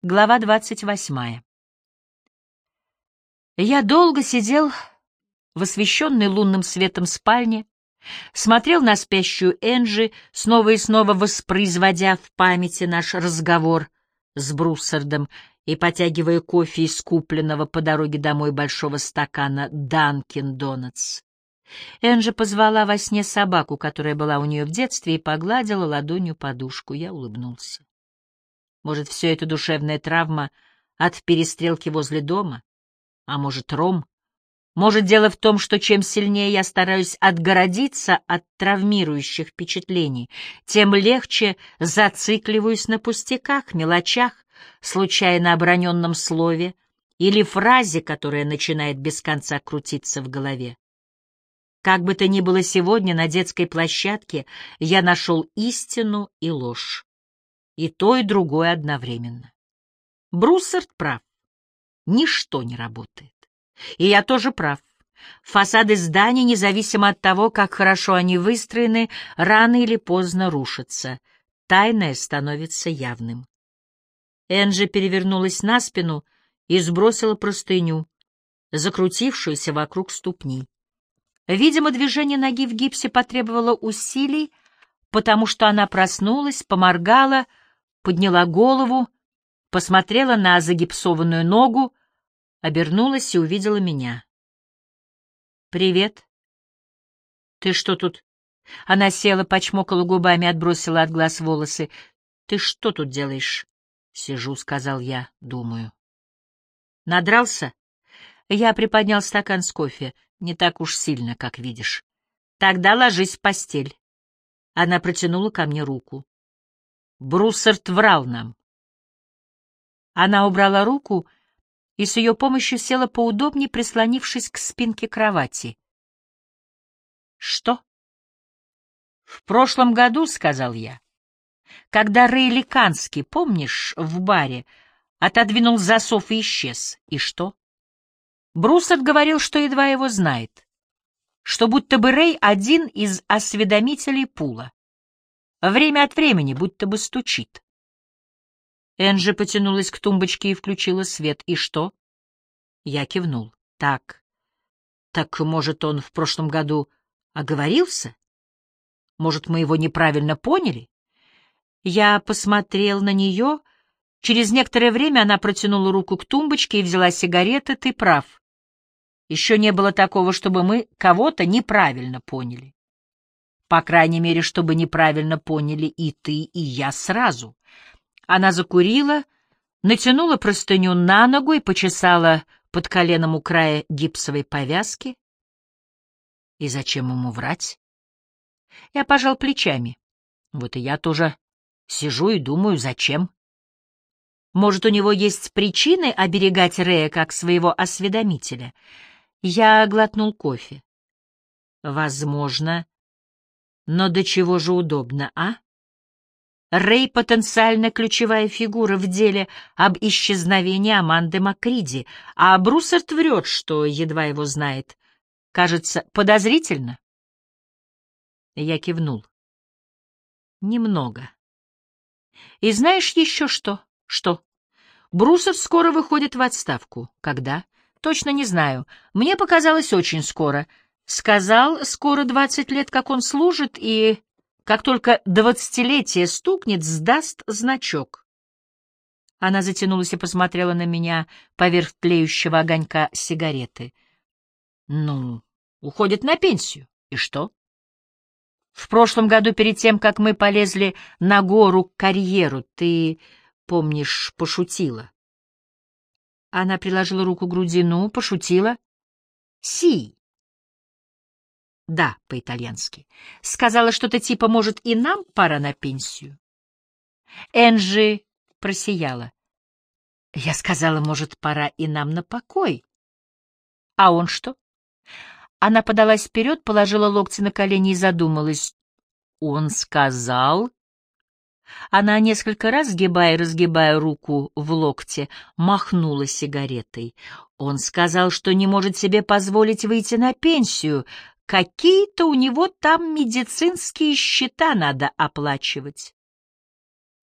Глава 28. Я долго сидел в освещенной лунным светом спальне, смотрел на спящую Энджи, снова и снова воспроизводя в памяти наш разговор с Бруссардом и потягивая кофе из купленного по дороге домой большого стакана «Данкин Донатс». Энджи позвала во сне собаку, которая была у нее в детстве, и погладила ладонью подушку. Я улыбнулся. Может, все это душевная травма от перестрелки возле дома? А может, ром? Может, дело в том, что чем сильнее я стараюсь отгородиться от травмирующих впечатлений, тем легче зацикливаюсь на пустяках, мелочах, случайно оброненном слове или фразе, которая начинает без конца крутиться в голове. Как бы то ни было, сегодня на детской площадке я нашел истину и ложь. И то, и другое одновременно. Бруссард прав. Ничто не работает. И я тоже прав. Фасады зданий, независимо от того, как хорошо они выстроены, рано или поздно рушатся. Тайное становится явным. Энджи перевернулась на спину и сбросила простыню, закрутившуюся вокруг ступни. Видимо, движение ноги в гипсе потребовало усилий, потому что она проснулась, поморгала, подняла голову, посмотрела на загипсованную ногу, обернулась и увидела меня. «Привет. Ты что тут?» Она села, почмокала губами, отбросила от глаз волосы. «Ты что тут делаешь?» «Сижу», — сказал я, думаю. «Надрался?» Я приподнял стакан с кофе. «Не так уж сильно, как видишь». «Тогда ложись в постель». Она протянула ко мне руку. Бруссард врал нам. Она убрала руку и с ее помощью села поудобнее, прислонившись к спинке кровати. «Что?» «В прошлом году, — сказал я, — когда Рэй Ликанский, помнишь, в баре, отодвинул засов и исчез. И что?» Бруссард говорил, что едва его знает, что будто бы Рэй один из осведомителей пула. Время от времени будто бы стучит. Энджи потянулась к тумбочке и включила свет. «И что?» Я кивнул. «Так, может, он в прошлом году оговорился? Может, мы его неправильно поняли?» Я посмотрел на нее. Через некоторое время она протянула руку к тумбочке и взяла сигареты. «Ты прав. Еще не было такого, чтобы мы кого-то неправильно поняли. По крайней мере, чтобы неправильно поняли и ты, и я сразу». Она закурила, натянула простыню на ногу и почесала под коленом у края гипсовой повязки. И зачем ему врать? Я пожал плечами. Вот и я тоже сижу и думаю, зачем? Может, у него есть причины оберегать Рэя как своего осведомителя? Я глотнул кофе. Возможно, но до чего же удобно, а? Рэй — потенциально ключевая фигура в деле об исчезновении Аманды Макриди, а Бруссард врет, что едва его знает. Кажется, подозрительно. Я кивнул. Немного. И знаешь еще что? Что? Бруссард скоро выходит в отставку. Когда? Точно не знаю. Мне показалось очень скоро. Сказал, скоро 20 лет, как он служит, и... Как только 20-летие стукнет, сдаст значок. Она затянулась и посмотрела на меня поверх тлеющего огонька сигареты. Ну, уходит на пенсию. И что? В прошлом году, перед тем, как мы полезли на гору к карьеру, ты, помнишь, пошутила. Она приложила руку к груди. Ну, пошутила. Си. Да, по-итальянски. Сказала что-то типа, может, и нам пора на пенсию. Энджи просияла. Я сказала, может, пора и нам на покой. А он что? Она подалась вперед, положила локти на колени и задумалась. Он сказал... Она несколько раз, сгибая и разгибая руку в локте, махнула сигаретой. Он сказал, что не может себе позволить выйти на пенсию. Какие-то у него там медицинские счета надо оплачивать.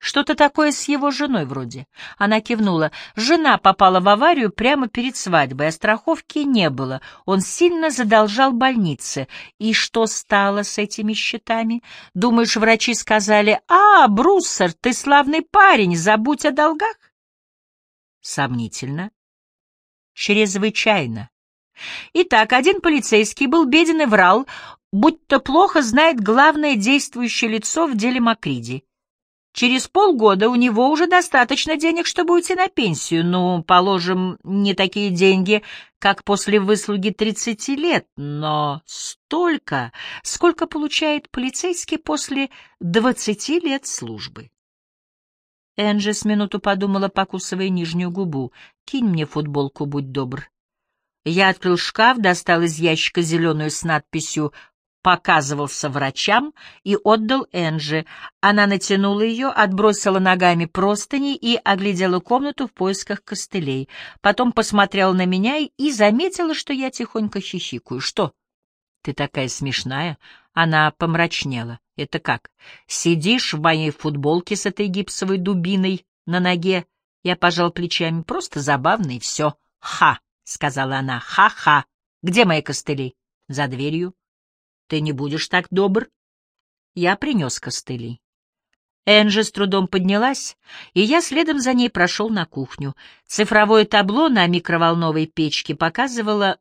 Что-то такое с его женой вроде. Она кивнула. Жена попала в аварию прямо перед свадьбой, а страховки не было. Он сильно задолжал больнице. И что стало с этими счетами? Думаешь, врачи сказали: «А, Бруссер, ты славный парень, забудь о долгах»? Сомнительно. Чрезвычайно. Итак, один полицейский был беден и врал, будто плохо знает главное действующее лицо в деле Макриди. Через полгода у него уже достаточно денег, чтобы уйти на пенсию. Ну, положим, не такие деньги, как после выслуги 30 лет, но столько, сколько получает полицейский после 20 лет службы. Энджи с минуту подумала, покусывая нижнюю губу. «Кинь мне футболку, будь добр». Я открыл шкаф, достал из ящика зеленую с надписью «Показывался врачам» и отдал Энджи. Она натянула ее, отбросила ногами простыни и оглядела комнату в поисках костылей. Потом посмотрела на меня и заметила, что я тихонько хихикаю. «Что? Ты такая смешная?» Она помрачнела. «Это как? Сидишь в моей футболке с этой гипсовой дубиной на ноге?» Я пожал плечами. «Просто забавно и все». «Ха!» — сказала она. «Ха-ха! Где мои костыли?» «За дверью». «Ты не будешь так добр?» Я принес костыли. Энджи с трудом поднялась, и я следом за ней прошел на кухню. Цифровое табло на микроволновой печке показывало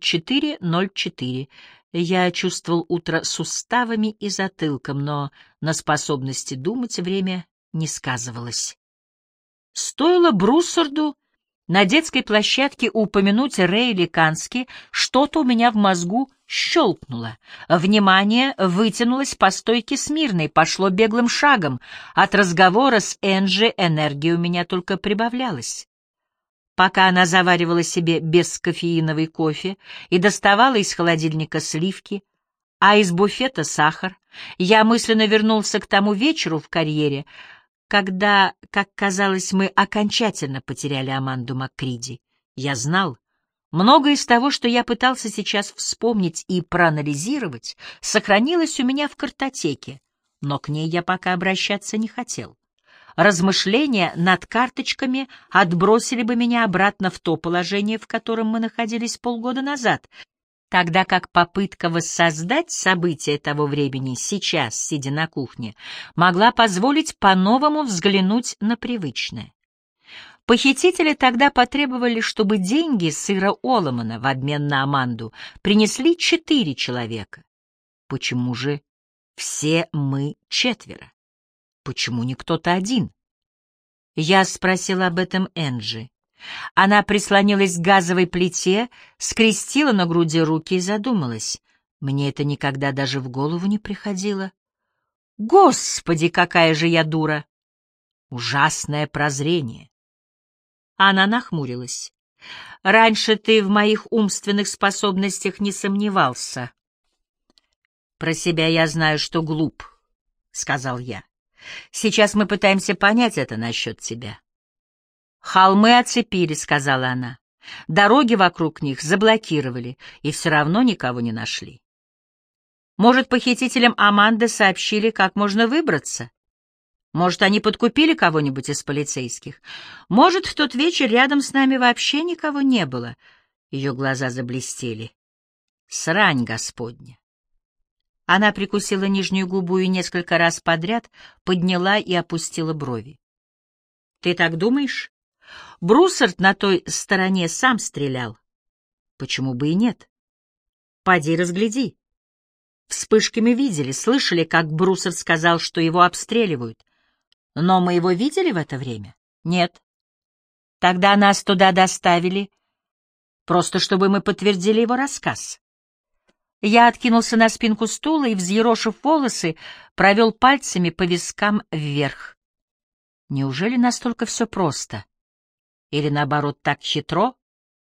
04:04. Я чувствовал утро суставами и затылком, но на способности думать время не сказывалось. Стоило Бруссарду на детской площадке упомянуть Рейли Кански, что-то у меня в мозгу щелкнуло. Внимание вытянулось по стойке смирно и пошло беглым шагом. От разговора с Энджи энергия у меня только прибавлялась. Пока она заваривала себе бескофеиновый кофе и доставала из холодильника сливки, а из буфета сахар, я мысленно вернулся к тому вечеру в карьере, когда, как казалось, мы окончательно потеряли Аманду Макриди. Я знал, многое из того, что я пытался сейчас вспомнить и проанализировать, сохранилось у меня в картотеке, но к ней я пока обращаться не хотел. Размышления над карточками отбросили бы меня обратно в то положение, в котором мы находились полгода назад, тогда как попытка воссоздать события того времени сейчас, сидя на кухне, могла позволить по-новому взглянуть на привычное. Похитители тогда потребовали, чтобы деньги сыра Оломана в обмен на Аманду принесли 4 человека. Почему же все мы 4? Почему не кто-то один? Я спросил об этом Энджи. Она прислонилась к газовой плите, скрестила на груди руки и задумалась. Мне это никогда даже в голову не приходило. Господи, какая же я дура! Ужасное прозрение. Она нахмурилась. Раньше ты в моих умственных способностях не сомневался. Про себя я знаю, что глуп, — сказал я. Сейчас мы пытаемся понять это насчет тебя. Холмы оцепили, — сказала она. Дороги вокруг них заблокировали, и все равно никого не нашли. Может, похитителям Аманды сообщили, как можно выбраться? Может, они подкупили кого-нибудь из полицейских? Может, в тот вечер рядом с нами вообще никого не было? Ее глаза заблестели. Срань Господня! Она прикусила нижнюю губу и несколько раз подряд подняла и опустила брови. «Ты так думаешь? Бруссард на той стороне сам стрелял. Почему бы и нет? Поди разгляди. Вспышки мы видели, слышали, как Бруссард сказал, что его обстреливают. Но мы его видели в это время? Нет. Тогда нас туда доставили, просто чтобы мы подтвердили его рассказ». Я откинулся на спинку стула и, взъерошив волосы, провел пальцами по вискам вверх. Неужели настолько все просто? Или, наоборот, так хитро?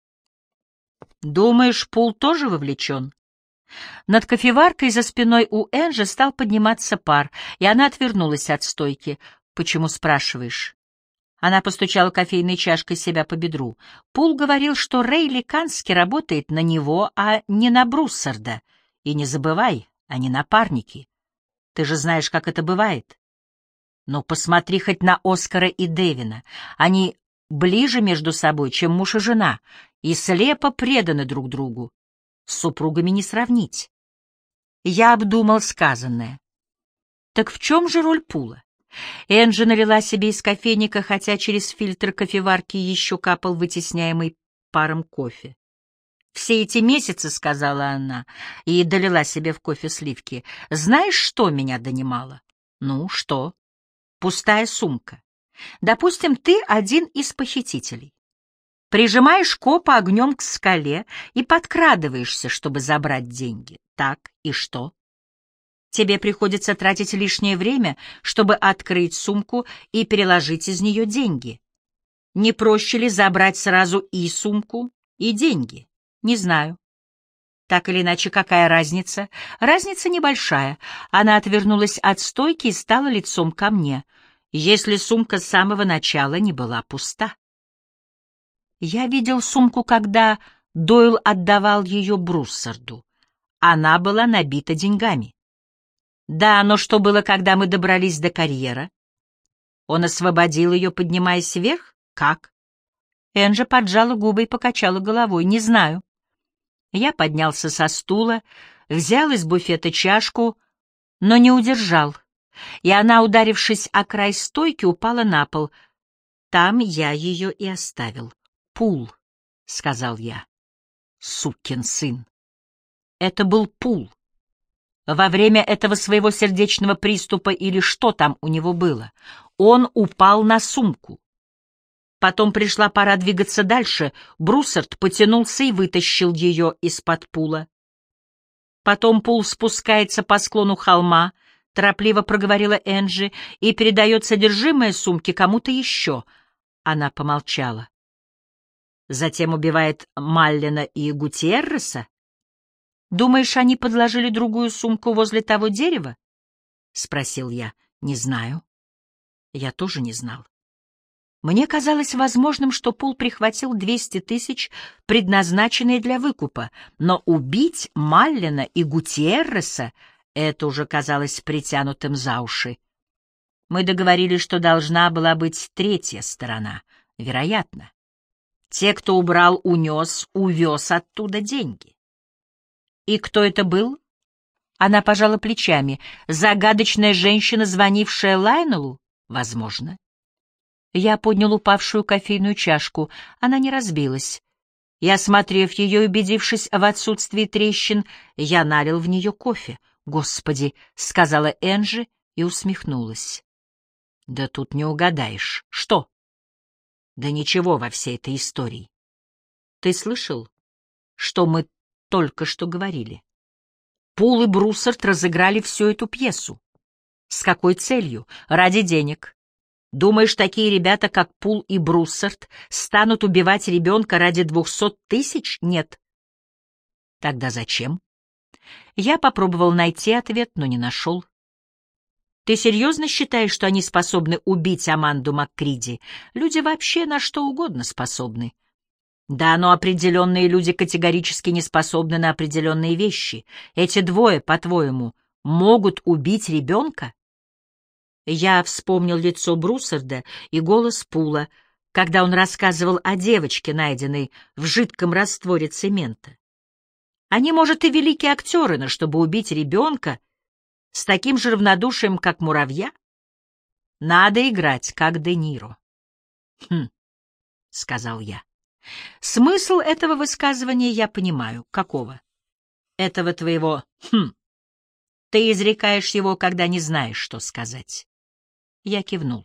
Думаешь, Пул тоже вовлечен? Над кофеваркой за спиной у Энджи стал подниматься пар, и она отвернулась от стойки. «Почему спрашиваешь?» Она постучала кофейной чашкой себя по бедру. Пул говорил, что Рейли Кански работает на него, а не на Бруссарда. И не забывай, они напарники. Ты же знаешь, как это бывает. Но посмотри хоть на Оскара и Дэвина. Они ближе между собой, чем муж и жена, и слепо преданы друг другу. С супругами не сравнить. Я обдумал сказанное. Так в чем же роль Пула? Энджи налила себе из кофейника, хотя через фильтр кофеварки еще капал вытесняемый паром кофе. «Все эти месяцы, — сказала она, и долила себе в кофе сливки, — знаешь, что меня донимало?» «Ну, что?» «Пустая сумка. Допустим, ты один из похитителей. Прижимаешь копа огнем к скале и подкрадываешься, чтобы забрать деньги. Так, и что? Тебе приходится тратить лишнее время, чтобы открыть сумку и переложить из нее деньги. Не проще ли забрать сразу и сумку, и деньги? Не знаю. Так или иначе, какая разница? Разница небольшая. Она отвернулась от стойки и стала лицом ко мне, если сумка с самого начала не была пуста. Я видел сумку, когда Дойл отдавал ее Бруссарду. Она была набита деньгами. Да, но что было, когда мы добрались до карьера? Он освободил ее, поднимаясь вверх? Как? Энджи поджала губы и покачала головой. Не знаю. Я поднялся со стула, взял из буфета чашку, но не удержал, и она, ударившись о край стойки, упала на пол. Там я ее и оставил. «Пул», — сказал я. «Сукин сын». Это был Пул. Во время этого своего сердечного приступа или что там у него было, он упал на сумку. Потом пришла пора двигаться дальше. Бруссард потянулся и вытащил ее из-под Пула. Потом Пул спускается по склону холма, торопливо проговорила Энджи, и передает содержимое сумки кому-то еще. Она помолчала. Затем убивает Маллена и Гутьерреса? Думаешь, они подложили другую сумку возле того дерева? Спросил я. Не знаю. Я тоже не знал. Мне казалось возможным, что Пул прихватил 200 тысяч, предназначенные для выкупа, но убить Маллена и Гутьерреса — это уже казалось притянутым за уши. Мы договорились, что должна была быть третья сторона, вероятно. Те, кто убрал, увез оттуда деньги. И кто это был? Она пожала плечами. Загадочная женщина, звонившая Лайнеллу? Возможно. Я поднял упавшую кофейную чашку. Она не разбилась. И, осмотрев ее и убедившись в отсутствии трещин, я налил в нее кофе. «Господи!» — сказала Энджи и усмехнулась. «Да тут не угадаешь. Что?» «Да ничего во всей этой истории. Ты слышал, что мы только что говорили? Пул и Бруссард разыграли всю эту пьесу. С какой целью? Ради денег. Думаешь, такие ребята, как Пул и Бруссард, станут убивать ребенка ради 200 тысяч? Нет. Тогда зачем? Я попробовал найти ответ, но не нашел. Ты серьезно считаешь, что они способны убить Аманду МакКриди? Люди вообще на что угодно способны. Да, но определенные люди категорически не способны на определенные вещи. Эти двое, по-твоему, могут убить ребенка? Я вспомнил лицо Бруссарда и голос Пула, когда он рассказывал о девочке, найденной в жидком растворе цемента. Они, может, и великие актеры, но чтобы убить ребенка с таким же равнодушием, как муравья, надо играть, как Де Ниро. «Хм», — сказал я. Смысл этого высказывания я понимаю. Какого? Этого твоего «хм». Ты изрекаешь его, когда не знаешь, что сказать. Я кивнул.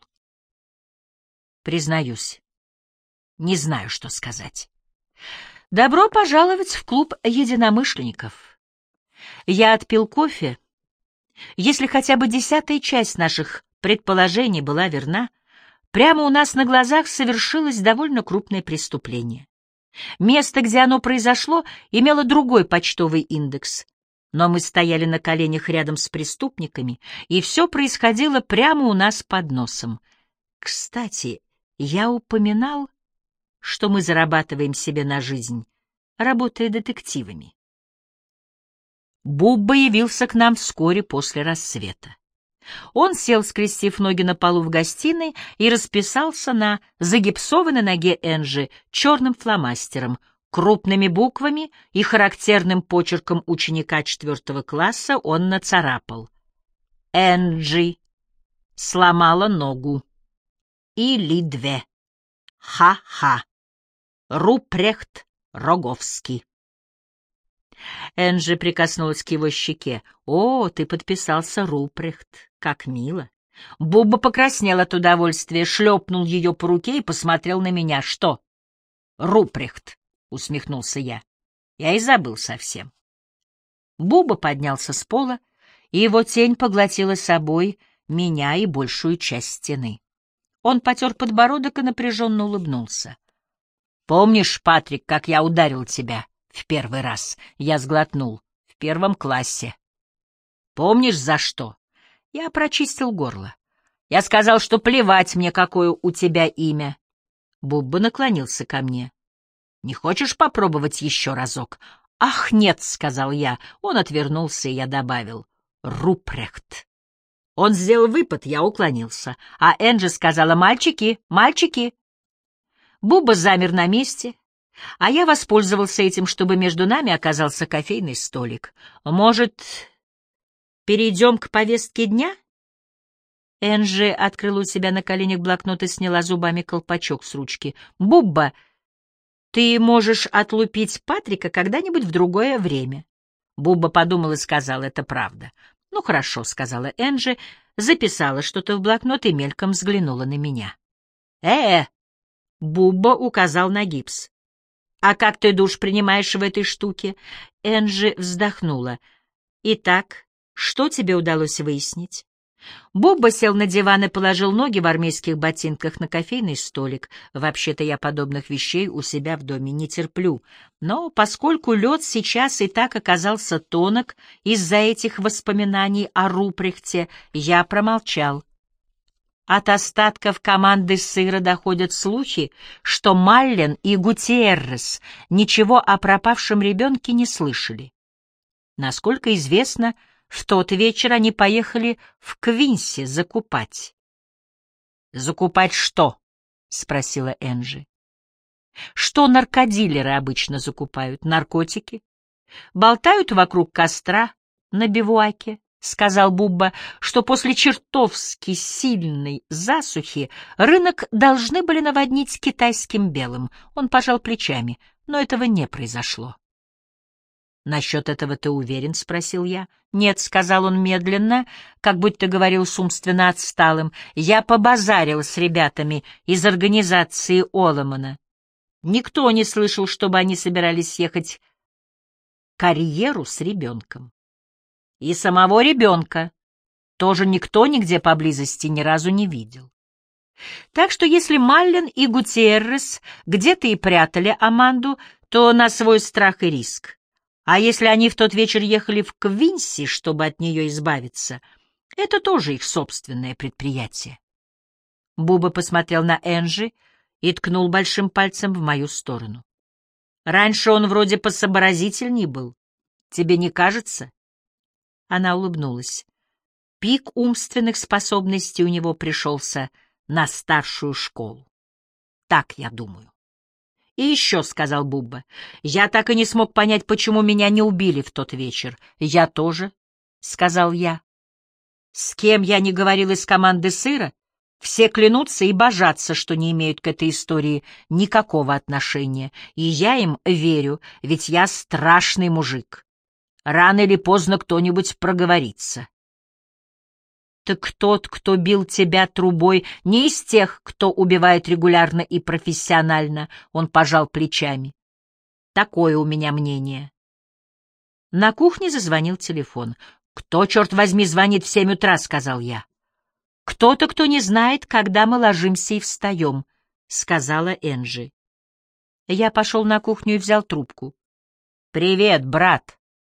Признаюсь, не знаю, что сказать. Добро пожаловать в клуб единомышленников. Я отпил кофе. Если хотя бы 10-я часть наших предположений была верна, прямо у нас на глазах совершилось довольно крупное преступление. Место, где оно произошло, имело другой почтовый индекс. Но мы стояли на коленях рядом с преступниками, и все происходило прямо у нас под носом. Кстати, я упоминал, что мы зарабатываем себе на жизнь, работая детективами. Бубба явился к нам вскоре после рассвета. Он сел, скрестив ноги на полу в гостиной, и расписался на загипсованной ноге Энджи черным фломастером, крупными буквами и характерным почерком ученика 4 класса он нацарапал: «Энджи сломала ногу. Или две. Ха-ха. Рупрехт Роговский». Энджи прикоснулась к его щеке. «О, ты подписался Рупрехт. Как мило». Бубба покраснел от удовольствия, шлепнул ее по руке и посмотрел на меня. «Что?» «Рупрехт», — усмехнулся я. Я и забыл совсем. Бубба поднялся с пола, и его тень поглотила собой меня и большую часть стены. Он потер подбородок и напряженно улыбнулся. «Помнишь, Патрик, как я ударил тебя в первый раз?» Я сглотнул. «В 1 классе». «Помнишь, за что?» Я прочистил горло. «Я сказал, что плевать мне, какое у тебя имя». Бубба наклонился ко мне. «Не хочешь попробовать еще разок?» «Ах, нет», — сказал я. Он отвернулся, и я добавил: «Рупрехт». Он сделал выпад, я уклонился, а Энджи сказала: «Мальчики, мальчики». Бубба замер на месте, а я воспользовался этим, чтобы между нами оказался кофейный столик. «Может, перейдем к повестке дня?» Энджи открыла у себя на коленях блокнот и сняла зубами колпачок с ручки. «Бубба, ты можешь отлупить Патрика когда-нибудь в другое время». Бубба подумал и сказал: «Это правда». «Ну, хорошо», — сказала Энджи, записала что-то в блокнот и мельком взглянула на меня. Бубба указал на гипс. «А как ты душ принимаешь в этой штуке?» Энджи вздохнула. «Итак, что тебе удалось выяснить?» Бубба сел на диван и положил ноги в армейских ботинках на кофейный столик. Вообще-то я подобных вещей у себя в доме не терплю. Но поскольку лед сейчас и так оказался тонок из-за этих воспоминаний о Рупрехте, я промолчал. От остатков команды сыра доходят слухи, что Маллен и Гутиеррес ничего о пропавшем ребенке не слышали. Насколько известно, в тот вечер они поехали в Квинси закупать. «Закупать что?» — спросила Энджи. «Что наркодилеры обычно закупают? Наркотики? Болтают вокруг костра на бивуаке», — сказал Бубба, что после чертовски сильной засухи рынок должны были наводнить китайским белым. Он пожал плечами, но этого не произошло. «Насчет этого ты уверен?» — спросил я. «Нет», — сказал он медленно, как будто говорил с умственно отсталым. «Я побазарил с ребятами из организации Оломана. Никто не слышал, чтобы они собирались ехать к карьеру с ребенком. И самого ребенка тоже никто нигде поблизости ни разу не видел. Так что если Маллен и Гутиеррес где-то и прятали Аманду, то на свой страх и риск. А если они в тот вечер ехали в Квинси, чтобы от нее избавиться, это тоже их собственное предприятие». Буба посмотрел на Энджи и ткнул большим пальцем в мою сторону. «Раньше он вроде посообразительней был. Тебе не кажется?» Она улыбнулась. Пик умственных способностей у него пришелся на старшую школу. Так я думаю. «И еще», — сказал Бубба, — «я так и не смог понять, почему меня не убили в тот вечер». «Я тоже», — сказал я. «С кем я не говорил из команды сыра, все клянутся и божатся, что не имеют к этой истории никакого отношения. И я им верю, ведь я страшный мужик. Рано или поздно кто-нибудь проговорится». «Так тот, кто бил тебя трубой, не из тех, кто убивает регулярно и профессионально», — он пожал плечами. «Такое у меня мнение». На кухне зазвонил телефон. «Кто, черт возьми, звонит в 7 утра?» — сказал я. «Кто-то, кто не знает, когда мы ложимся и встаем», — сказала Энджи. Я пошел на кухню и взял трубку. «Привет, брат».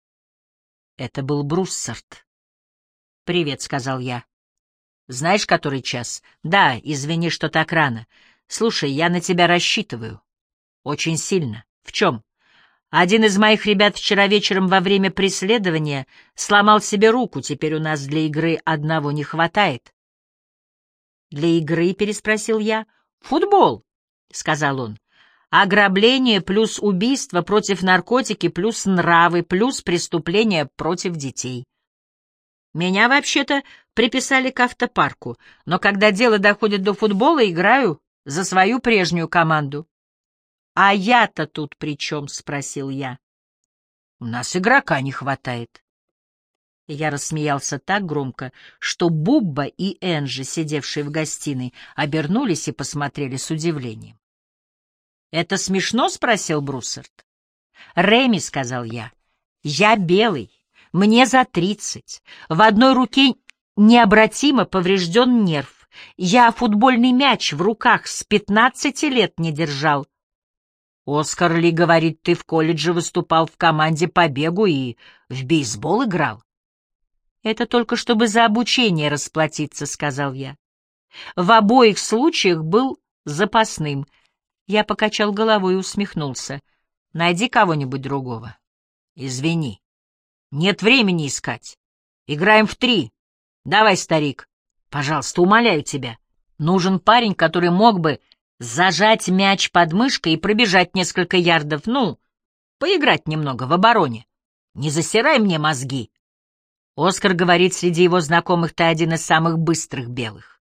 Это был Бруссард. «Привет», — сказал я. «Знаешь, который час?» «Да, извини, что так рано. Слушай, я на тебя рассчитываю. Очень сильно. В чем?» Один из моих ребят вчера вечером во время преследования сломал себе руку, теперь у нас для игры одного не хватает. «Для игры?» — переспросил я. «Футбол», — сказал он. «Ограбление плюс убийство против наркотики плюс нравы плюс преступления против детей. Меня вообще-то приписали к автопарку, но когда дело доходит до футбола, играю за свою прежнюю команду». «А я-то тут при чем?» — спросил я. «У нас игрока не хватает». Я рассмеялся так громко, что Бубба и Энджи, сидевшие в гостиной, обернулись и посмотрели с удивлением. «Это смешно?» — спросил Бруссард. «Реми», — сказал я, — «я белый, мне за 30, в одной руке необратимо поврежден нерв, я футбольный мяч в руках с 15 лет не держал». «Оскар Ли говорит, ты в колледже выступал в команде по бегу и в бейсбол играл». «Это только чтобы за обучение расплатиться», — сказал я. «В обоих случаях был запасным». Я покачал головой и усмехнулся. «Найди кого-нибудь другого». «Извини. Нет времени искать. Играем в 3. Давай, старик. Пожалуйста, умоляю тебя. Нужен парень, который мог бы зажать мяч под мышкой и пробежать несколько ярдов. Ну, поиграть немного в обороне. Не засирай мне мозги». Оскар говорит, среди его знакомых ты один из самых быстрых белых.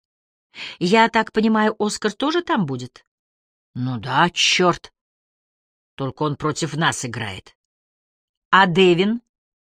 «Я так понимаю, Оскар тоже там будет?» «Ну да, черт. Только он против нас играет». «А Дэвин?»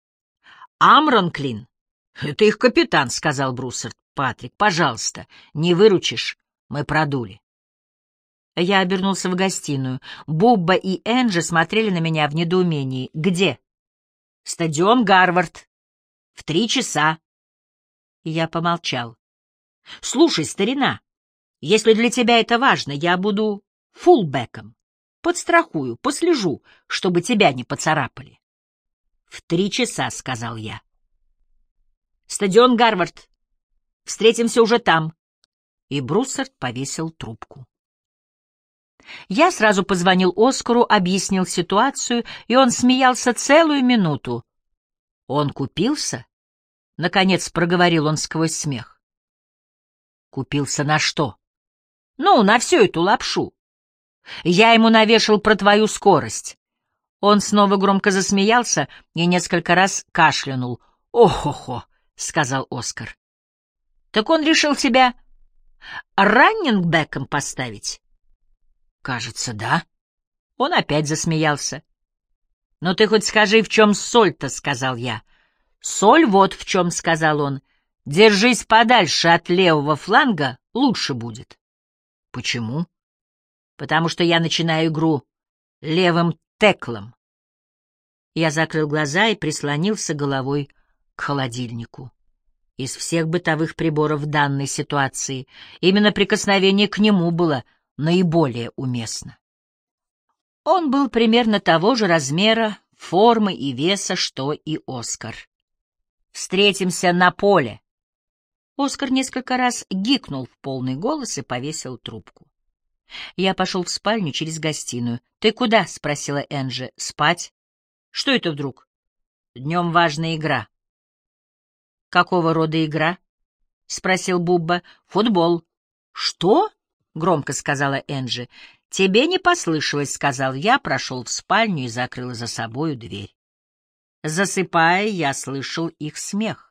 «Амрон Клин. Это их капитан», — сказал Бруссард. «Патрик, пожалуйста, не выручишь, мы продули». Я обернулся в гостиную. Бубба и Энджи смотрели на меня в недоумении. «Где?» «Стадион Гарвард. В 3 часа». Я помолчал. «Слушай, старина, если для тебя это важно, я буду фулбеком. Подстрахую, послежу, чтобы тебя не поцарапали». «В 3 часа», — сказал я. «Стадион Гарвард. Встретимся уже там». И Бруссард повесил трубку. Я сразу позвонил Оскару, объяснил ситуацию, и он смеялся целую минуту. «Он купился?» — наконец проговорил он сквозь смех. «Купился на что?» «Ну, на всю эту лапшу. Я ему навешал про твою скорость». Он снова громко засмеялся и несколько раз кашлянул. «О-хо-хо», — сказал Оскар. «Так он решил тебя раннингбеком поставить?» «Кажется, да». Он опять засмеялся. «Ну ты хоть скажи, в чем соль-то», — сказал я. «Соль вот в чем», — сказал он. «Держись подальше от левого фланга, лучше будет». «Почему?» «Потому что я начинаю игру левым теклом». Я закрыл глаза и прислонился головой к холодильнику. Из всех бытовых приборов в данной ситуации именно прикосновение к нему было наиболее уместно. Он был примерно того же размера, формы и веса, что и Оскар. «Встретимся на поле». Оскар несколько раз гикнул в полный голос и повесил трубку. Я пошел в спальню через гостиную. «Ты куда?» — спросила Энджи. «Спать». «Что это вдруг?» «Днем важная игра». «Какого рода игра?» — спросил Бубба. «Футбол». «Что?» — громко сказала Энджи. «Тебе не послышалось», — сказал я, прошел в спальню и закрыл за собою дверь. Засыпая, я слышал их смех.